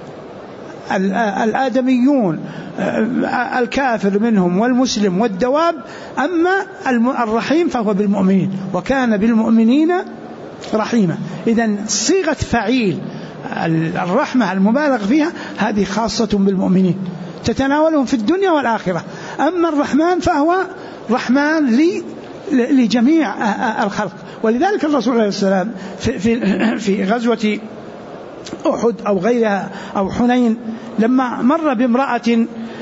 الآدميون الكافر منهم والمسلم والدواب. أما الرحيم فهو بالمؤمنين، وكان بالمؤمنين رحيما. إذن صيغة فعيل الرحمة المبالغ فيها هذه خاصة بالمؤمنين، تتناولهم في الدنيا والآخرة. أما الرحمن فهو رحمن لجميع الخلق. ولذلك الرسول عليه السلام في غزوة أحد أو غيرها أو حنين لما مر بامرأة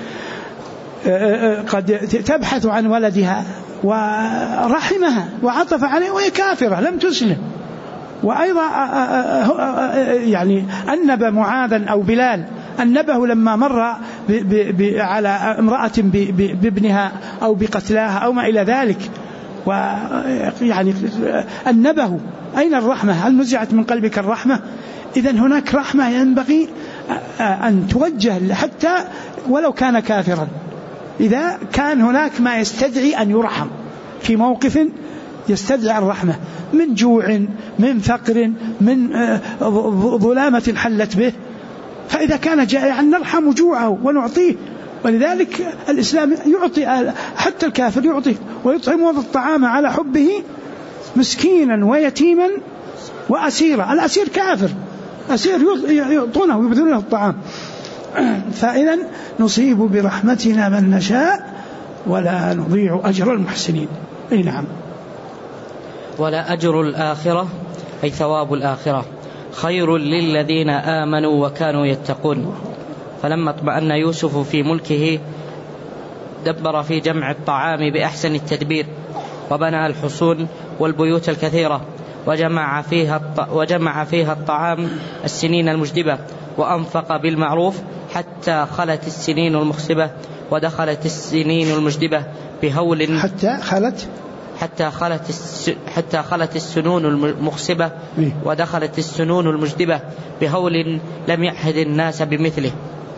قد تبحث عن ولدها ورحمها وعطف عليها وهي كافرة لم تسلم، وأيضا يعني أنب معاذا أو بلال أنبه لما مر على امرأة بابنها أو بقتلاها أو ما إلى ذلك، ويعني أنبه أين الرحمة؟ هل نزعت من قلبك الرحمة؟ إذن هناك رحمة ينبغي أن توجه حتى ولو كان كافرا، إذا كان هناك ما يستدعي أن يرحم في موقف يستدعي الرحمة من جوع، من فقر، من ظلامة حلت به، فإذا كان جائعا نرحم جوعه ونعطيه. ولذلك الإسلام يعطي حتى الكافر، يعطي ويطعم الطعام على حبه مسكينا ويتيما وأسيرا. الأسير كافر، أسير يعطونه ويبذلون له الطعام. فإذا نصيب برحمتنا من نشاء ولا نضيع أجر المحسنين. أي نعم. ولا أجر الآخرة أي ثواب الآخرة خير للذين آمنوا وكانوا يتقون. فلما اطمأن يوسف في ملكه دبر في جمع الطعام بأحسن التدبير، وبنى الحصون والبيوت الكثيرة، وجمع فيها الطعام السنين المجدبة، وأنفق بالمعروف حتى خلت السنين المخصبة ودخلت السنين المجدبة بهول حتى خلت السنون المخصبة ودخلت السنون المجدبة بهول لم يعهد الناس بمثله.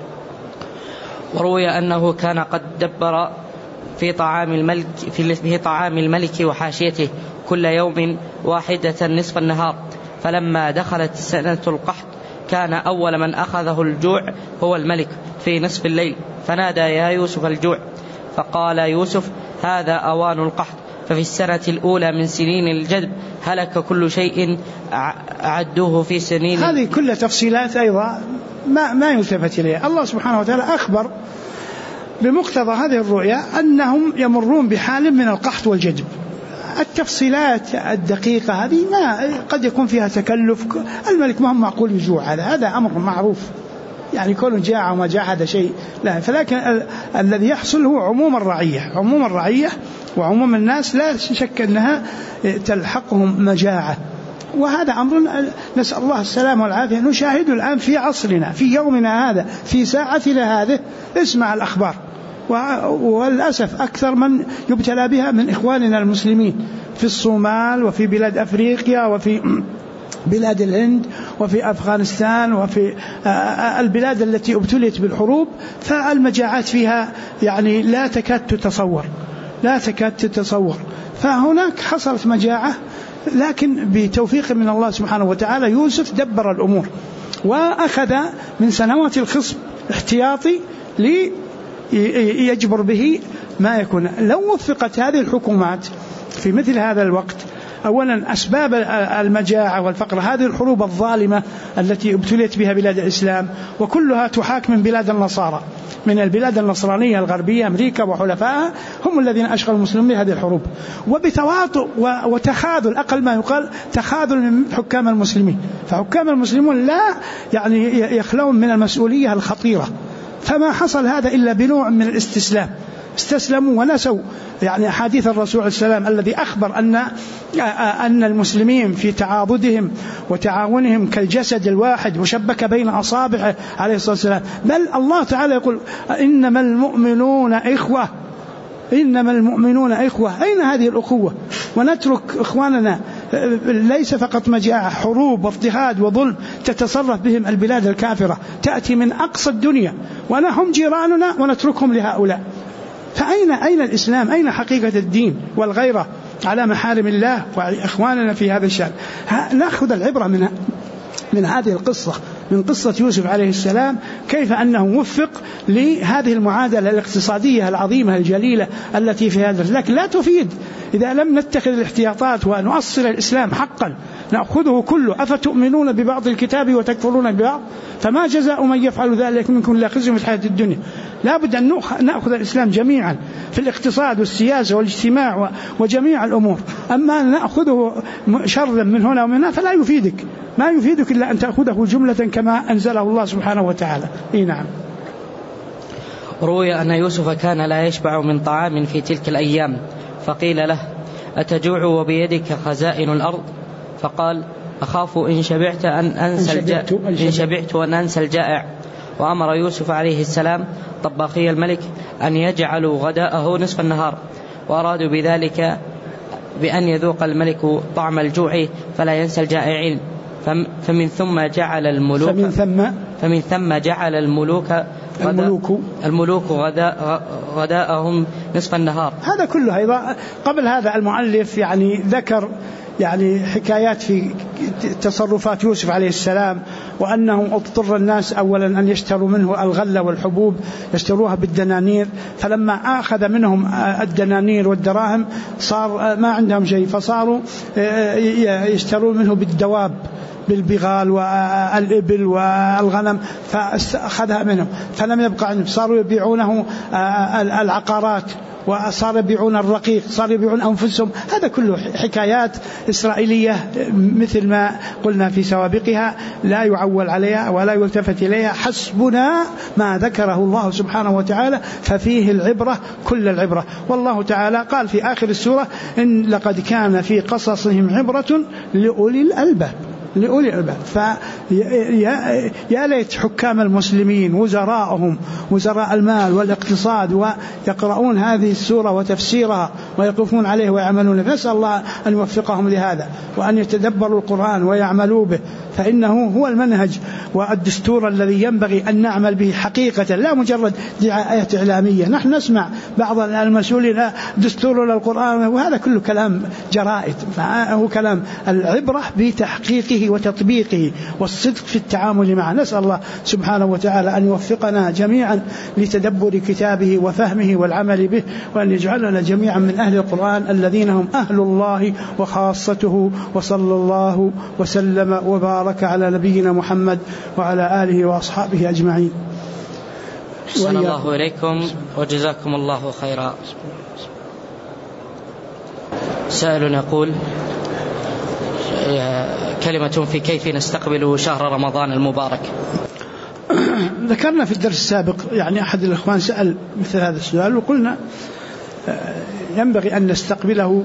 وروي أنه كان قد دبر في طعام الملك وحاشيته كل يوم واحدة نصف النهار. فلما دخلت سنة القحط كان أول من أخذه الجوع هو الملك في نصف الليل، فنادى يا يوسف الجوع، فقال يوسف هذا أوان القحط. ففي السنة الأولى من سنين الجدب هلك كل شيء أعدوه في سنين. هذه كل تفصيلات أيضا ما يلتفت إليها. الله سبحانه وتعالى أخبر بمقتضى هذه الرؤيا أنهم يمرون بحال من القحط والجدب. التفصيلات الدقيقة هذه ما قد يكون فيها تكلف، الملك ما هم معقول يجوع، هذا أمر معروف، يعني كل جاع وما جاع هذا شيء لا. فلكن الذي يحصل هو عموم الرعية وعموم الناس لا شك أنها تلحقهم مجاعة، وهذا أمر نسأل الله السلام والعافية. نشاهد الآن في عصرنا في يومنا هذا في ساعتنا هذه اسمع الأخبار، والأسف أكثر من يبتلى بها من إخواننا المسلمين في الصومال وفي بلاد أفريقيا وفي بلاد الهند وفي أفغانستان وفي البلاد التي ابتليت بالحروب. فالمجاعات فيها يعني لا تكاد تتصور. فهناك حصلت مجاعة، لكن بتوفيق من الله سبحانه وتعالى يوسف دبر الأمور وأخذ من سنوات الخصب احتياطي ليجبر به ما يكون. لو وفقت هذه الحكومات في مثل هذا الوقت، أولا أسباب المجاعة والفقر هذه الحروب الظالمة التي ابتليت بها بلاد الإسلام، وكلها تحاك من بلاد النصارى، من البلاد النصرانية الغربية، أمريكا وحلفائها هم الذين أشغلوا المسلمين بهذه الحروب، وبتواطؤ وتخاذل، أقل ما يقال تخاذل من حكام المسلمين. فحكام المسلمون لا يعني يخلون من المسؤولية الخطيرة، فما حصل هذا إلا بنوع من الاستسلام، استسلموا ونسوا يعني أحاديث الرسول عليه السلام الذي أخبر أن المسلمين في تعاضدهم وتعاونهم كالجسد الواحد مشبك بين أصابعه عليه الصلاة والسلام. بل الله تعالى يقول إنما المؤمنون إخوة. أين هذه الأخوة؟ ونترك إخواننا ليس فقط مجاعة، حروب واضطهاد وظلم تتصرف بهم البلاد الكافرة، تأتي من أقصى الدنيا ونحن جيراننا ونتركهم لهؤلاء. فأين الإسلام؟ أين حقيقة الدين والغيرة على محارم الله وإخواننا في هذا الشأن؟ نأخذ العبرة من هذه القصة، من قصة يوسف عليه السلام، كيف أنه وفق لهذه المعادلة الاقتصادية العظيمة الجليلة التي في هذا، لكن لا تفيد إذا لم نتخذ الاحتياطات ونؤصل الإسلام حقا نأخذه كله. أفتؤمنون ببعض الكتاب وتكفرون ببعض فما جزاء من يفعل ذلك منكم إلا خزي في الحياة الدنيا. لا بد أن نأخذ الإسلام جميعا في الاقتصاد والسياسة والاجتماع وجميع الأمور. أما نأخذه شرا من هنا ومن هنا فلا يفيدك، ما يفيدك إلا أن تأخذه جملة كما أنزله الله سبحانه وتعالى. نعم. روي أن يوسف كان لا يشبع من طعام في تلك الأيام، فقيل له: أتجوع وبيدك خزائن الأرض؟ فقال: أخاف إن شبعت أن أنسى الجائع. وأمر يوسف عليه السلام طباخي الملك أن يجعلوا غداءه نصف النهار، وأرادوا بذلك بأن يذوق الملك طعم الجوع فلا ينسى الجائعين. فمن ثم جعل الملوك غداءهم نصف النهار. هذا كله أيضا قبل هذا المؤلف ذكر حكايات في تصرفات يوسف عليه السلام، وأنه اضطر الناس أولا أن يشتروا منه الغلة والحبوب، يشتروها بالدنانير، فلما أخذ منهم الدنانير والدراهم صار ما عندهم شيء، فصاروا يشترون منه بالدواب، بالبغال والإبل والغنم، فأخذها منهم فلم يبقى عنهم، صاروا يبيعونه العقارات، وصار يبيعون الرقيق، صار يبيعون أنفسهم. هذا كله حكايات إسرائيلية مثل ما قلنا في سوابقها، لا يعول عليها ولا يلتفت إليها. حسبنا ما ذكره الله سبحانه وتعالى ففيه العبرة كل العبرة. والله تعالى قال في آخر السورة: إن لقد كان في قصصهم عبرة لأولي الألباب. فيا ليت حكام المسلمين وزراءهم، وزراء المال والاقتصاد، ويقرؤون هذه السورة وتفسيرها ويقفون عليه ويعملون. نسأل الله أن يوفقهم لهذا، وأن يتدبروا القرآن ويعملوا به، فإنه هو المنهج والدستور الذي ينبغي أن نعمل به حقيقة، لا مجرد دعايات إعلامية. نحن نسمع بعض المسؤولين دستور للقرآن، وهذا كله كلام جرائد، فهو كلام. العبرة بتحقيقه وتطبيقه والصدق في التعامل معه. نسأل الله سبحانه وتعالى أن يوفقنا جميعا لتدبر كتابه وفهمه والعمل به، وأن يجعلنا جميعا من أهل القرآن الذين هم أهل الله وخاصته. وصلى الله وسلم وبارك على نبينا محمد وعلى آله وأصحابه أجمعين. أحسن الله إليكم وجزاكم الله خيرا. سائل يقول: كلمة في كيف نستقبل شهر رمضان المبارك. ذكرنا في الدرس السابق أحد الإخوان سأل مثل هذا السؤال، وقلنا ينبغي أن نستقبله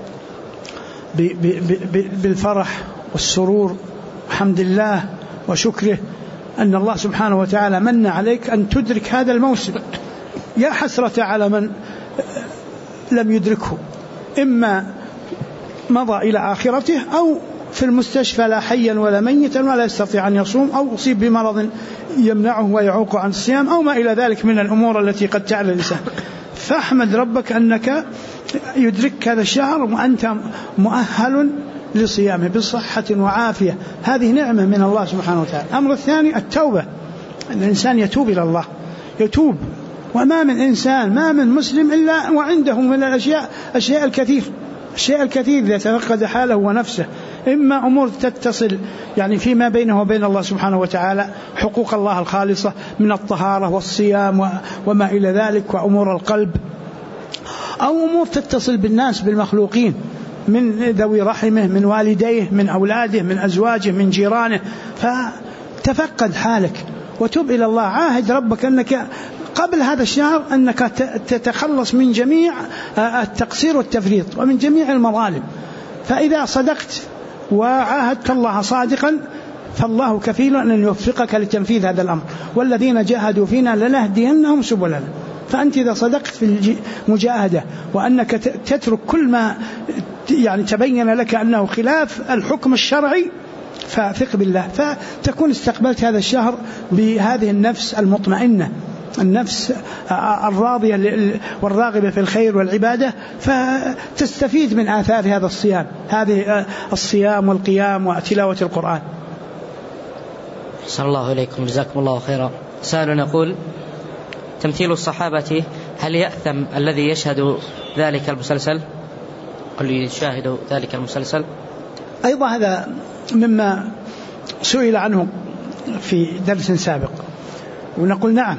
بالفرح والسرور وحمد الله وشكره أن الله سبحانه وتعالى من عليك أن تدرك هذا الموسم. يا حسرة على من لم يدركه، إما مضى إلى آخرته أو في المستشفى لا حيا ولا ميتا ولا يستطيع أن يصوم، أو أصيب بمرض يمنعه ويعوق عن الصيام، أو ما إلى ذلك من الأمور التي قد تعلى الإنسان. فاحمد ربك أنك يدرك هذا الشهر وأنت مؤهل لصيامه بصحة وعافية. هذه نعمة من الله سبحانه وتعالى. الأمر الثاني التوبة، الإنسان يتوب إلى الله، يتوب. وما من إنسان، ما من مسلم إلا وعنده من الأشياء الشيء الكثير إذا تفقد حاله ونفسه، إما أمور تتصل فيما بينه وبين الله سبحانه وتعالى، حقوق الله الخالصة من الطهارة والصيام وما إلى ذلك، وأمور القلب، أو أمور تتصل بالناس بالمخلوقين، من ذوي رحمه، من والديه، من أولاده، من أزواجه، من جيرانه. فتفقد حالك وتوب إلى الله. عاهد ربك أنك قبل هذا الشهر أنك تتخلص من جميع التقصير والتفريط ومن جميع المظالم. فإذا صدقت وعاهدت الله صادقا فالله كفيل أن يوفقك لتنفيذ هذا الأمر. والذين جاهدوا فينا لنهدينهم سبلنا. فأنت إذا صدقت في المجاهدة وأنك تترك كل ما تبين لك أنه خلاف الحكم الشرعي فثق بالله، فتكون استقبلت هذا الشهر بهذه النفس المطمئنة النفس الراضية والراغبة في الخير والعبادة، فتستفيد من آثار هذا الصيام، هذه الصيام والقيام وتلاوة القرآن. أحسن الله إليكم، جزاكم الله خيرا. سائل يقول: تمثيل الصحابة، هل يأثم الذي يشهد ذلك المسلسل؟ اللي يشاهد ذلك المسلسل؟ أيضا هذا مما سئل عنه في درس سابق، ونقول نعم،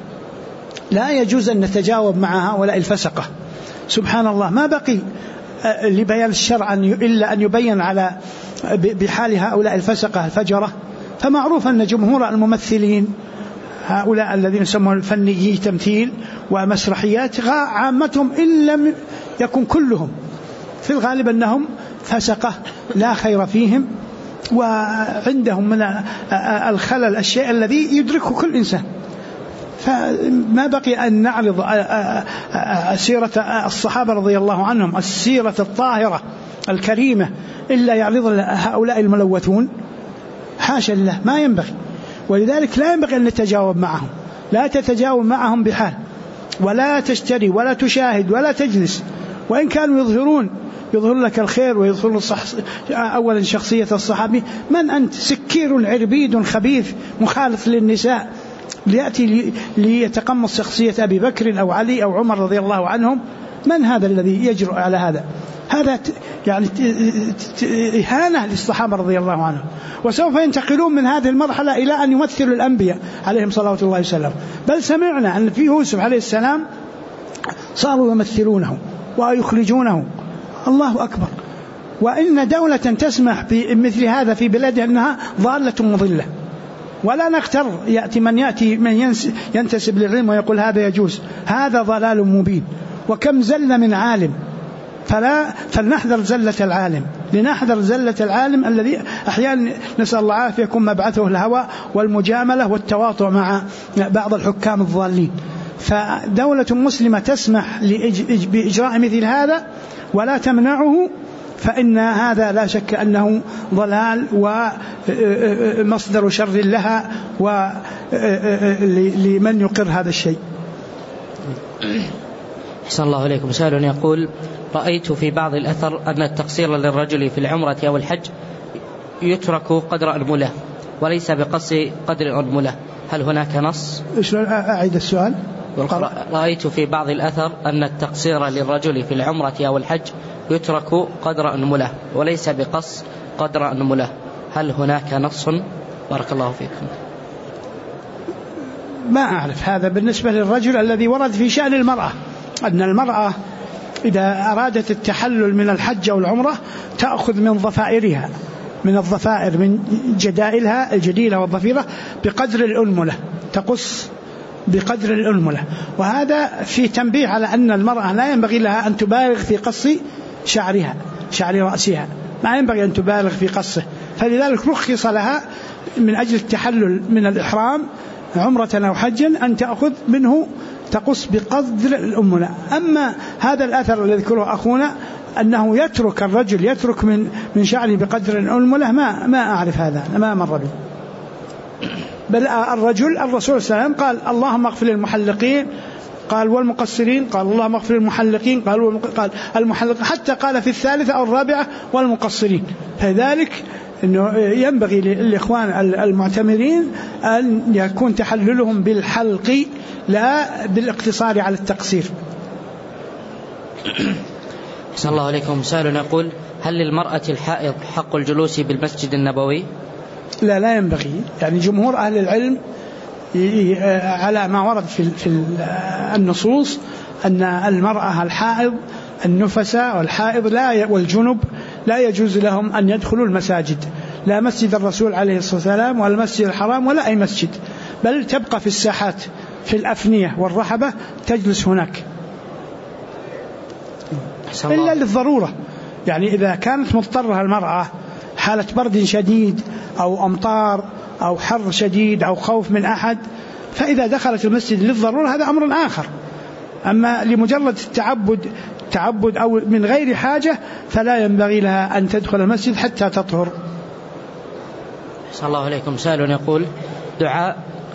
لا يجوز أن نتجاوب مع هؤلاء الفسقة. سبحان الله، ما بقي لبيان الشرع إلا أن يبين على بحال هؤلاء الفسقة الفجرة. فمعروف أن جمهور الممثلين هؤلاء الذين يسمون الفنيي تمثيل ومسرحيات عامتهم إن لم يكن كلهم في الغالب أنهم فسقة لا خير فيهم، وعندهم من الخلل الشيء الذي يدركه كل إنسان. فما بقي أن نعرض سيرة الصحابة رضي الله عنهم، السيرة الطاهرة الكريمة، إلا يعرض هؤلاء الملوثون. حاشا الله، ما ينبغي. ولذلك لا ينبغي أن نتجاوب معهم، لا تتجاوب معهم بحال، ولا تشتري ولا تشاهد ولا تجلس، وإن كانوا يظهر لك الخير ويظهر أولا شخصية الصحابي. من أنت؟ سكير عربيد خبيث مخالف للنساء ليأتي ليتقمص شخصية أبي بكر أو علي أو عمر رضي الله عنهم. من هذا الذي يجرؤ على هذا؟ هذا يعني إهانة للصحابة رضي الله عنهم. وسوف ينتقلون من هذه المرحلة إلى أن يمثلوا الأنبياء عليهم صلوات الله وسلم. بل سمعنا أن في يوسف عليه السلام صاروا يمثلونه ويخرجونه. الله أكبر. وإن دولة تسمح بمثل هذا في بلادها أنها ضالة مضلة، ولا نغتر يأتي من ينتسب للعلم ويقول هذا يجوز. هذا ضلال مبين. وكم زل من عالم، فلنحذر زلة العالم، لنحذر زلة العالم الذي أحيانا نسأل الله عافية يكون مبعثه الهوى والمجاملة والتواطؤ مع بعض الحكام الضالين. فدولة مسلمة تسمح بإجراء مثل هذا ولا تمنعه، فإن هذا لا شك أنه ضلال ومصدر شر لها ولمن يقر هذا الشيء. أحسن الله إليكم. سائل يقول: رأيت في بعض الأثر أن التقصير للرجل في العمرة أو الحج يترك قدر أنملة وليس بقص قدر أنملة، هل هناك نص؟ أعيد السؤال. رأيت في بعض الأثر أن التقصير للرجل في العمرة أو الحج يترك قدر أنملة وليس بقص قدر أنملة، هل هناك نص؟ بارك الله فيكم. ما أعرف هذا بالنسبة للرجل الذي ورد في شأن المرأة، أن المرأة إذا أرادت التحلل من الحج أو العمرة تأخذ من ضفائرها، من الضفائر، من جدائلها الجديلة والضفيرة بقدر الأنملة، تقص بقدر الأنملة. وهذا في تنبيه على أن المرأة لا ينبغي لها أن تبالغ في قص شعرها، شعر رأسها، ما ينبغي أن تبالغ في قصه. فلذلك رخص لها من أجل التحلل من الإحرام عمرة أو حجا أن تأخذ منه تقص بقدر الأنملة. أما هذا الأثر الذي ذكره أخونا أنه يترك الرجل يترك من شعره بقدر الأنملة، ما أعرف هذا، ما مر بي. بل الرجل الرسول صلى الله عليه وسلم قال: اللهم اغفر للمحلقين، قال والمقصرين، قال اللهم اغفر للمحلقين، قال المحلقين، حتى قال في الثالثة أو الرابعة والمقصرين. فذلك إنه ينبغي للإخوان المعتمرين أن يكون تحللهم بالحلق لا بالاقتصار على التقصير. أحسن الله عليكم. سائل يقول: هل للمرأة الحائض حق الجلوس بالمسجد النبوي؟ لا ينبغي. يعني جمهور أهل العلم على ما ورد في النصوص أن المرأة الحائض النفساء والحائض والجنب لا يجوز لهم أن يدخلوا المساجد، لا مسجد الرسول عليه الصلاة والسلام ولا المسجد الحرام ولا أي مسجد، بل تبقى في الساحات في الأفنية والرحبة تجلس هناك إلا للضرورة. يعني إذا كانت مضطرة المرأة حالة برد شديد أو أمطار أو حر شديد أو خوف من أحد، فإذا دخلت المسجد للضرورة هذا أمر آخر. أما لمجرد التعبد أو من غير حاجة فلا ينبغي لها أن تدخل المسجد حتى تطهر. صلى الله عليكم. سائل يقول: دعاء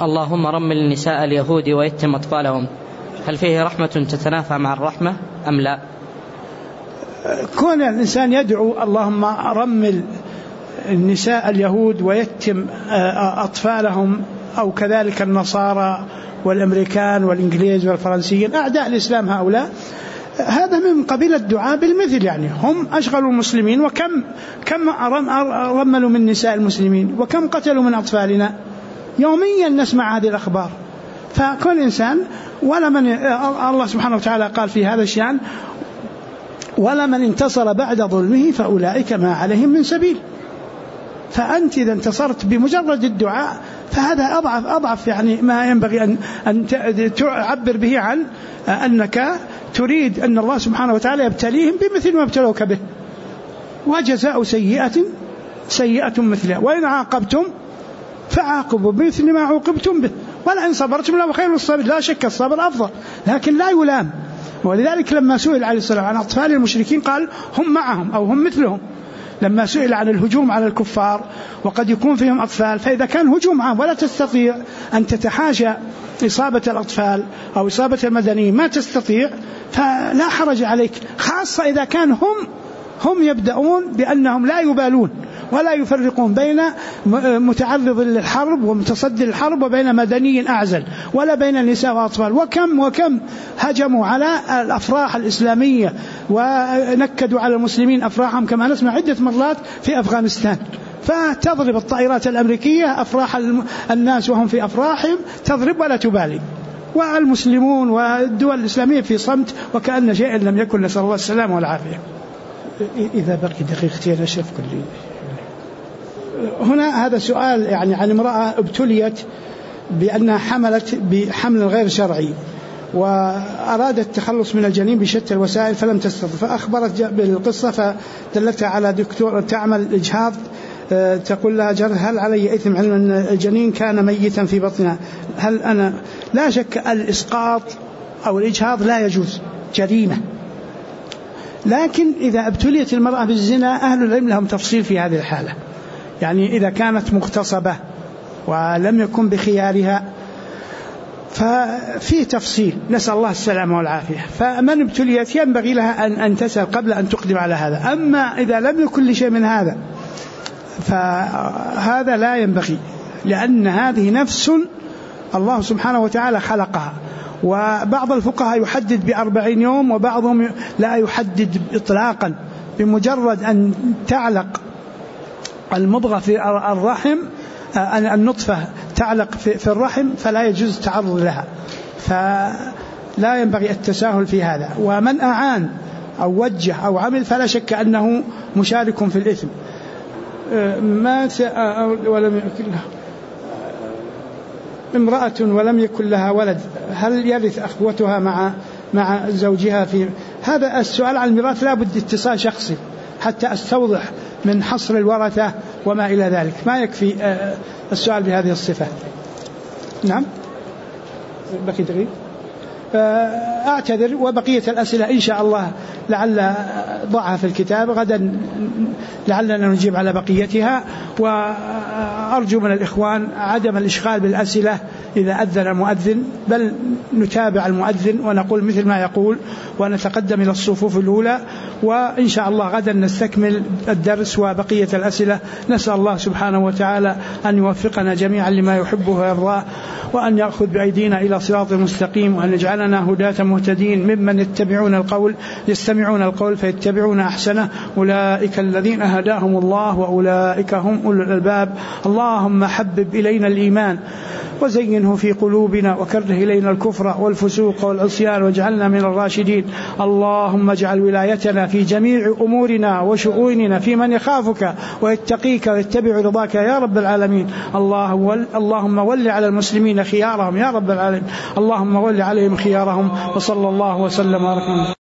اللهم رمل نساء اليهود ويتم أطفالهم، هل فيه رحمة تتنافى مع الرحمة أم لا؟ كون الإنسان يدعو اللهم رمل النساء اليهود ويتم أطفالهم، أو كذلك النصارى والأمريكان والإنجليز والفرنسيين أعداء الإسلام هؤلاء، هذا من قبيل الدعاء بالمثل. يعني هم أشغلوا المسلمين، وكم رملوا من نساء المسلمين، وكم قتلوا من أطفالنا، يوميا نسمع هذه الأخبار. فكل إنسان الله سبحانه وتعالى قال في هذا الشأن: ولمن انتصر بعد ظلمه فأولئك ما عليهم من سبيل. فأنت إذا انتصرت بمجرد الدعاء فهذا أضعف يعني ما ينبغي أن تعبر به عن أنك تريد أن الله سبحانه وتعالى يبتليهم بمثل ما ابتلوك به، وجزاء سيئة مثلها، وإن عاقبتم فعاقبوا بمثل ما عوقبتم به، ولئن صبرتم لهو خير للصابرين. لا شك الصبر أفضل، لكن لا يلام. ولذلك لما سئل عليه السلام عن أطفال المشركين قال: هم معهم أو هم مثلهم. لما سئل عن الهجوم على الكفار وقد يكون فيهم أطفال، فإذا كان هجوم عام ولا تستطيع أن تتحاشى إصابة الأطفال أو إصابة المدنيين، ما تستطيع، فلا حرج عليك، خاصة إذا كان هم يبدأون بأنهم لا يبالون ولا يفرقون بين متعرض للحرب ومتصدي الحرب وبين مدني أعزل، ولا بين النساء والأطفال. وكم هجموا على الأفراح الإسلامية ونكدوا على المسلمين أفراحهم، كما نسمع عدة مرات في أفغانستان. فتضرب الطائرات الأمريكية أفراح الناس وهم في أفراحهم، تضرب ولا تبالي، والمسلمون والدول الإسلامية في صمت وكأن شيئا لم يكن، نسأل الله السلامة والعافية. إذا بقي دقيقتين أشرف كلي. هنا هذا سؤال يعني عن امرأة ابتليت بأنها حملت بحمل غير شرعي، وأرادت التخلص من الجنين بشتى الوسائل فلم تستطع، فأخبرت بالقصة، فدلتها على دكتور تعمل إجهاض، تقول لها: هل علي إثم علم أن الجنين كان ميتا في بطنها؟ هل أنا لا شك الإسقاط أو الإجهاض لا يجوز، جريمة. لكن إذا ابتليت المرأة بالزنا أهل العلم لهم تفصيل في هذه الحالة، يعني إذا كانت مغتصبة ولم يكن بخيارها ففي تفصيل، نسأل الله السلامة والعافية. فمن ابتليت ينبغي لها أن تسأل قبل أن تقدم على هذا. أما إذا لم يكن لشيء من هذا فهذا لا ينبغي، لأن هذه نفس الله سبحانه وتعالى خلقها. وبعض الفقهاء يحدد ب40 يوم، وبعضهم لا يحدد إطلاقا، بمجرد أن تعلق المضغة في الرحم، النطفة تعلق في الرحم، فلا يجوز التعرض لها، فلا ينبغي التساهل في هذا. ومن أعان أو وجه أو عمل فلا شك أنه مشارك في الإثم. مات ولم يكن لها امرأة ولم يكن لها ولد، هل يرث أخوتها مع زوجها؟ في هذا السؤال عن الميراث لا بد اتصال شخصي حتى أستوضح من حصر الورثة وما إلى ذلك، ما يكفي السؤال بهذه الصفة. نعم، بقي دقيقة. أعتذر، وبقية الأسئلة إن شاء الله لعل ضعها في الكتاب، غدا لعلنا نجيب على بقيتها. وأرجو من الإخوان عدم الإشغال بالأسئلة إذا أذن المؤذن، بل نتابع المؤذن ونقول مثل ما يقول ونتقدم إلى الصفوف الأولى، وإن شاء الله غدا نستكمل الدرس وبقية الأسئلة. نسأل الله سبحانه وتعالى أن يوفقنا جميعا لما يحبه ويرضاه، وأن يأخذ بأيدينا إلى صراط مستقيم، وأن يجعلنا هداة مهتدين ممن يستمعون القول فيتبعون أحسنه. أولئك الذين هداهم الله وأولئك هم أولو الألباب. اللهم حبب إلينا الإيمان وزينه في قلوبنا، وكره إلينا الكفر والفسوق والعصيان، واجعلنا من الراشدين. اللهم اجعل ولايتنا في جميع أمورنا وشؤوننا في من يخافك ويتقيك ويتبع رضاك يا رب العالمين. اللهم ول على المسلمين خيارهم يا رب العالمين. اللهم ول عليهم خيارهم. وصلى الله وسلم وبارك.